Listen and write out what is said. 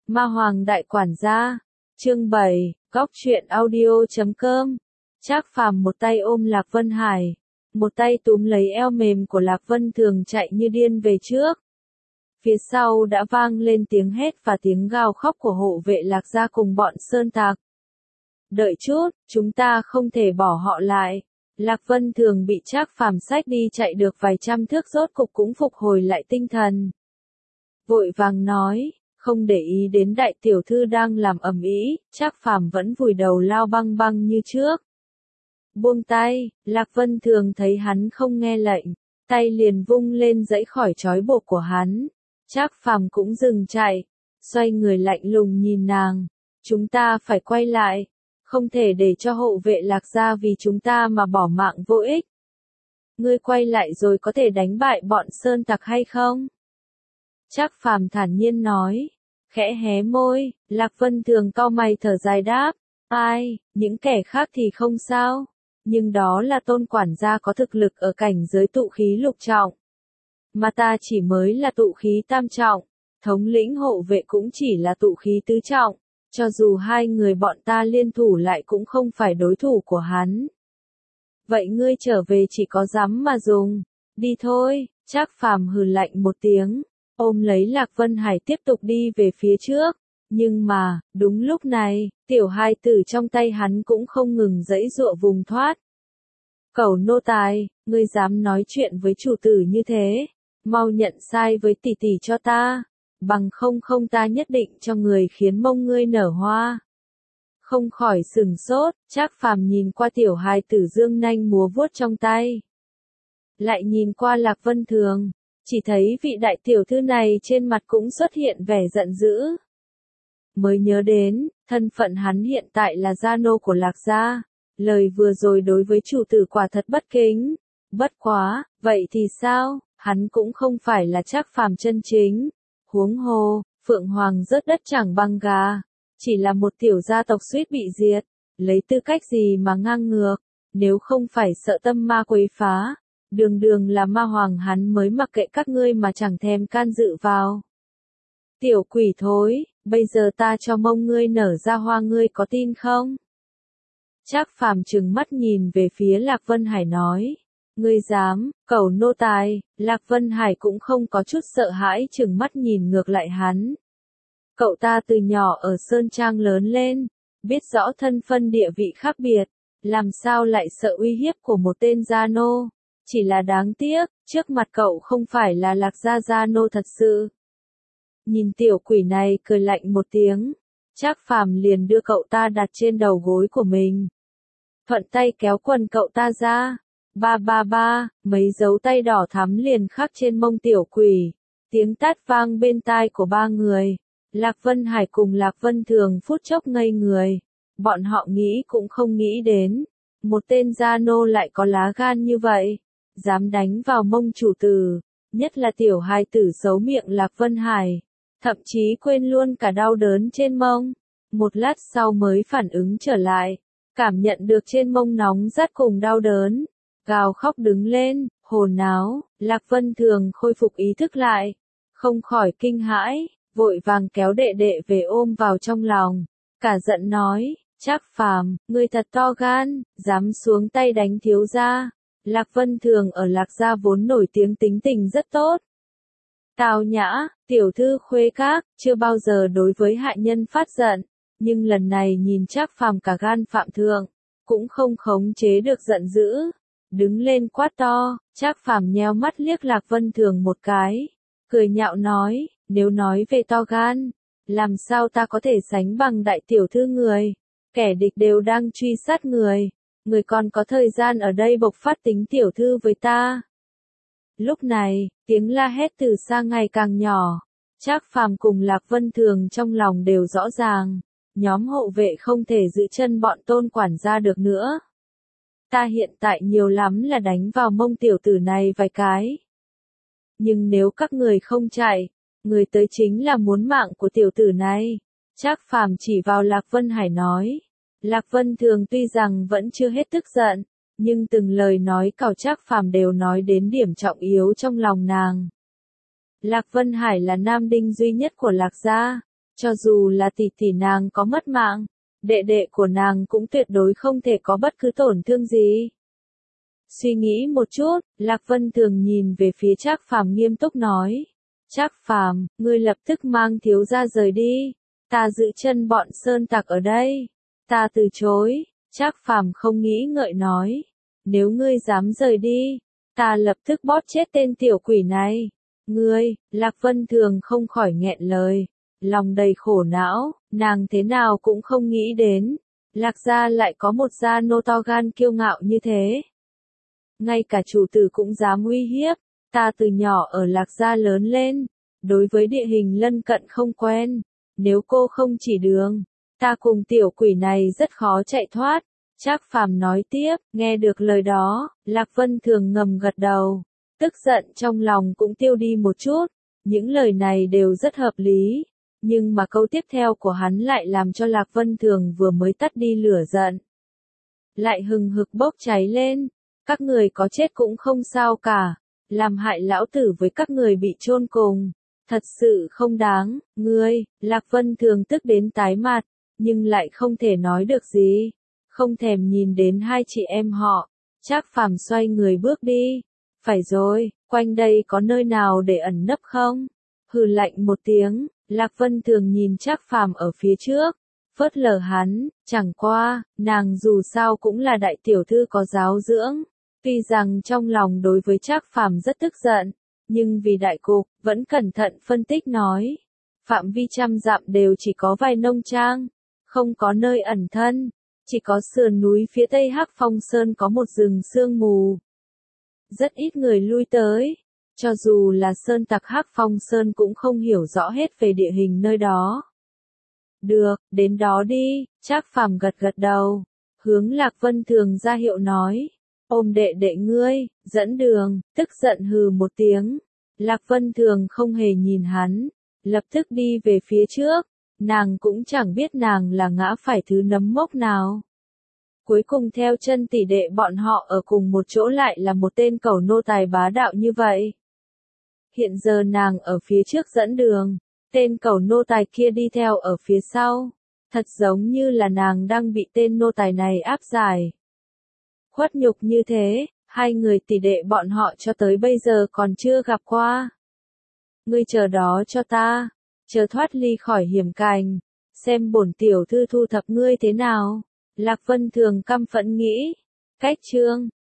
Ma Hoàng Đại Quản Gia, chương 7, Góc truyện audio.com. Trác Phàm một tay ôm Lạc Vân Hải, một tay túm lấy eo mềm của Lạc Vân Thường chạy như điên về trước. Phía sau đã vang lên tiếng hét và tiếng gào khóc của hộ vệ Lạc gia cùng bọn sơn tặc. Đợi chút, chúng ta không thể bỏ họ lại. Lạc Vân Thường bị Trác Phàm xách đi chạy được vài trăm thước rốt cục cũng phục hồi lại tinh thần. Vội vàng nói, không để ý đến đại tiểu thư đang làm ầm ĩ, Trác Phàm vẫn vùi đầu lao băng băng như trước. Buông tay, Lạc Vân Thường thấy hắn không nghe lệnh, tay liền vung lên giãy khỏi trói buộc của hắn. Trác Phàm cũng dừng chạy, xoay người lạnh lùng nhìn nàng, chúng ta phải quay lại, không thể để cho hộ vệ Lạc gia vì chúng ta mà bỏ mạng vô ích. Ngươi quay lại rồi có thể đánh bại bọn sơn tặc hay không? Trác Phàm thản nhiên nói, khẽ hé môi, Lạc Vân Thường cau mày thở dài đáp, ai, những kẻ khác thì không sao, nhưng đó là Tôn quản gia có thực lực ở cảnh giới tụ khí lục trọng. Mà ta chỉ mới là tụ khí tam trọng, thống lĩnh hộ vệ cũng chỉ là tụ khí tứ trọng, cho dù hai người bọn ta liên thủ lại cũng không phải đối thủ của hắn. Vậy ngươi trở về chỉ có dám mà dùng, đi thôi, Trác Phàm hừ lạnh một tiếng, ôm lấy Lạc Vân Hải tiếp tục đi về phía trước, nhưng mà, đúng lúc này, tiểu hai tử trong tay hắn cũng không ngừng giãy giụa vùng thoát. Cẩu nô tài, ngươi dám nói chuyện với chủ tử như thế, mau nhận sai với tỷ tỷ cho ta, bằng không ta nhất định cho người khiến mông ngươi nở hoa. Không khỏi sừng sốt, Trác Phàm nhìn qua tiểu hài tử dương nanh múa vuốt trong tay. Lại nhìn qua Lạc Vân Thường, chỉ thấy vị đại tiểu thư này trên mặt cũng xuất hiện vẻ giận dữ. Mới nhớ đến, thân phận hắn hiện tại là gia nô của Lạc gia, lời vừa rồi đối với chủ tử quả thật bất kính. Bất quá, vậy thì sao, hắn cũng không phải là Trác Phàm chân chính. Huống hồ, Phượng Hoàng rớt đất chẳng bằng gà, chỉ là một tiểu gia tộc suýt bị diệt, lấy tư cách gì mà ngang ngược, nếu không phải sợ tâm ma quấy phá, đường là ma hoàng hắn mới mặc kệ các ngươi mà chẳng thèm can dự vào. Tiểu quỷ thối, bây giờ ta cho mông ngươi nở ra hoa ngươi có tin không? Trác Phàm trừng mắt nhìn về phía Lạc Vân Hải nói, ngươi dám, cẩu nô tài, Lạc Vân Hải cũng không có chút sợ hãi trừng mắt nhìn ngược lại hắn. Cậu ta từ nhỏ ở Sơn Trang lớn lên, biết rõ thân phân địa vị khác biệt, làm sao lại sợ uy hiếp của một tên gia nô, chỉ là đáng tiếc, trước mặt cậu không phải là Lạc gia nô thật sự. Nhìn tiểu quỷ này cười lạnh một tiếng, Trác Phàm liền đưa cậu ta đặt trên đầu gối của mình. Thuận tay kéo quần cậu ta ra, ba, mấy dấu tay đỏ thắm liền khắc trên mông tiểu quỷ, tiếng tát vang bên tai của ba người. Lạc Vân Hải cùng Lạc Vân Thường phút chốc ngây người, bọn họ nghĩ cũng không nghĩ đến, một tên gia nô lại có lá gan như vậy, dám đánh vào mông chủ tử, nhất là tiểu hài tử xấu miệng Lạc Vân Hải, thậm chí quên luôn cả đau đớn trên mông, một lát sau mới phản ứng trở lại, cảm nhận được trên mông nóng rát cùng đau đớn, gào khóc đứng lên, hồn náo, Lạc Vân Thường khôi phục ý thức lại, không khỏi kinh hãi, vội vàng kéo đệ đệ về ôm vào trong lòng, cả giận nói, Trác Phàm, ngươi thật to gan, dám xuống tay đánh thiếu gia. Lạc Vân Thường ở Lạc gia vốn nổi tiếng tính tình rất tốt. Tào nhã, tiểu thư khuê các, chưa bao giờ đối với hạ nhân phát giận, nhưng lần này nhìn Trác Phàm cả gan phạm thượng, cũng không khống chế được giận dữ, đứng lên quát to. Trác Phàm nheo mắt liếc Lạc Vân Thường một cái, cười nhạo nói, nếu nói về to gan, làm sao ta có thể sánh bằng đại tiểu thư người, kẻ địch đều đang truy sát người còn có thời gian ở đây bộc phát tính tiểu thư với ta. Lúc này, tiếng la hét từ xa ngày càng nhỏ, Trác Phàm cùng Lạc Vân Thường trong lòng đều rõ ràng, nhóm hộ vệ không thể giữ chân bọn Tôn quản gia được nữa. Ta hiện tại nhiều lắm là đánh vào mông tiểu tử này vài cái. Nhưng nếu các người không chạy, người tới chính là muốn mạng của tiểu tử này. Trác Phàm chỉ vào Lạc Vân Hải nói. Lạc Vân Thường tuy rằng vẫn chưa hết tức giận, nhưng từng lời nói cào Trác Phàm đều nói đến điểm trọng yếu trong lòng nàng. Lạc Vân Hải là nam đinh duy nhất của Lạc gia, Cho dù là tỷ tỷ nàng có mất mạng, đệ đệ của nàng cũng tuyệt đối không thể có bất cứ tổn thương gì. Suy nghĩ một chút, Lạc Vân Thường nhìn về phía Trác Phàm nghiêm túc nói. Trác Phàm, ngươi lập tức mang thiếu gia rời đi. Ta giữ chân bọn sơn tặc ở đây. Ta từ chối. Trác Phàm không nghĩ ngợi nói. Nếu ngươi dám rời đi, ta lập tức bóp chết tên tiểu quỷ này. Ngươi, Lạc Vân Thường không khỏi nghẹn lời. Lòng đầy khổ não, nàng thế nào cũng không nghĩ đến. Lạc gia lại có một gia nô to gan kiêu ngạo như thế. Ngay cả chủ tử cũng dám uy hiếp, ta từ nhỏ ở Lạc gia lớn lên, đối với địa hình lân cận không quen, nếu cô không chỉ đường, ta cùng tiểu quỷ này rất khó chạy thoát. Trác Phàm nói tiếp, nghe được lời đó, Lạc Vân Thường ngầm gật đầu, tức giận trong lòng cũng tiêu đi một chút, những lời này đều rất hợp lý, nhưng mà câu tiếp theo của hắn lại làm cho Lạc Vân Thường vừa mới tắt đi lửa giận, lại hừng hực bốc cháy lên. Các người có chết cũng không sao cả, làm hại lão tử với các người bị chôn cùng, thật sự không đáng. Ngươi, Lạc Vân Thường tức đến tái mặt, nhưng lại không thể nói được gì, không thèm nhìn đến hai chị em họ. Trác Phàm xoay người bước đi. Phải rồi, quanh đây có nơi nào để ẩn nấp không? Hừ lạnh một tiếng, Lạc Vân Thường nhìn Trác Phàm ở phía trước, phớt lờ hắn, chẳng qua, nàng dù sao cũng là đại tiểu thư có giáo dưỡng. Tuy rằng trong lòng đối với Trác Phàm rất tức giận, nhưng vì đại cục, vẫn cẩn thận phân tích nói. Phạm vi trăm dặm đều chỉ có vài nông trang, không có nơi ẩn thân, chỉ có sườn núi phía tây Hắc Phong Sơn có một rừng sương mù. Rất ít người lui tới, cho dù là sơn tặc Hắc Phong Sơn cũng không hiểu rõ hết về địa hình nơi đó. Được, đến đó đi, Trác Phàm gật gật đầu, hướng Lạc Vân Thường ra hiệu nói. Ôm đệ đệ ngươi, dẫn đường, tức giận hừ một tiếng. Lạc Vân Thường không hề nhìn hắn, lập tức đi về phía trước, nàng cũng chẳng biết nàng là ngã phải thứ nấm mốc nào. Cuối cùng theo chân tỷ đệ bọn họ ở cùng một chỗ lại là một tên cẩu nô tài bá đạo như vậy. Hiện giờ nàng ở phía trước dẫn đường, tên cẩu nô tài kia đi theo ở phía sau, thật giống như là nàng đang bị tên nô tài này áp giải. Khuất nhục như thế, hai người tỷ đệ bọn họ cho tới bây giờ còn chưa gặp qua. Ngươi chờ đó cho ta, chờ thoát ly khỏi hiểm cảnh, xem bổn tiểu thư thu thập ngươi thế nào. Lạc Vân Thường căm phẫn nghĩ. Cách chương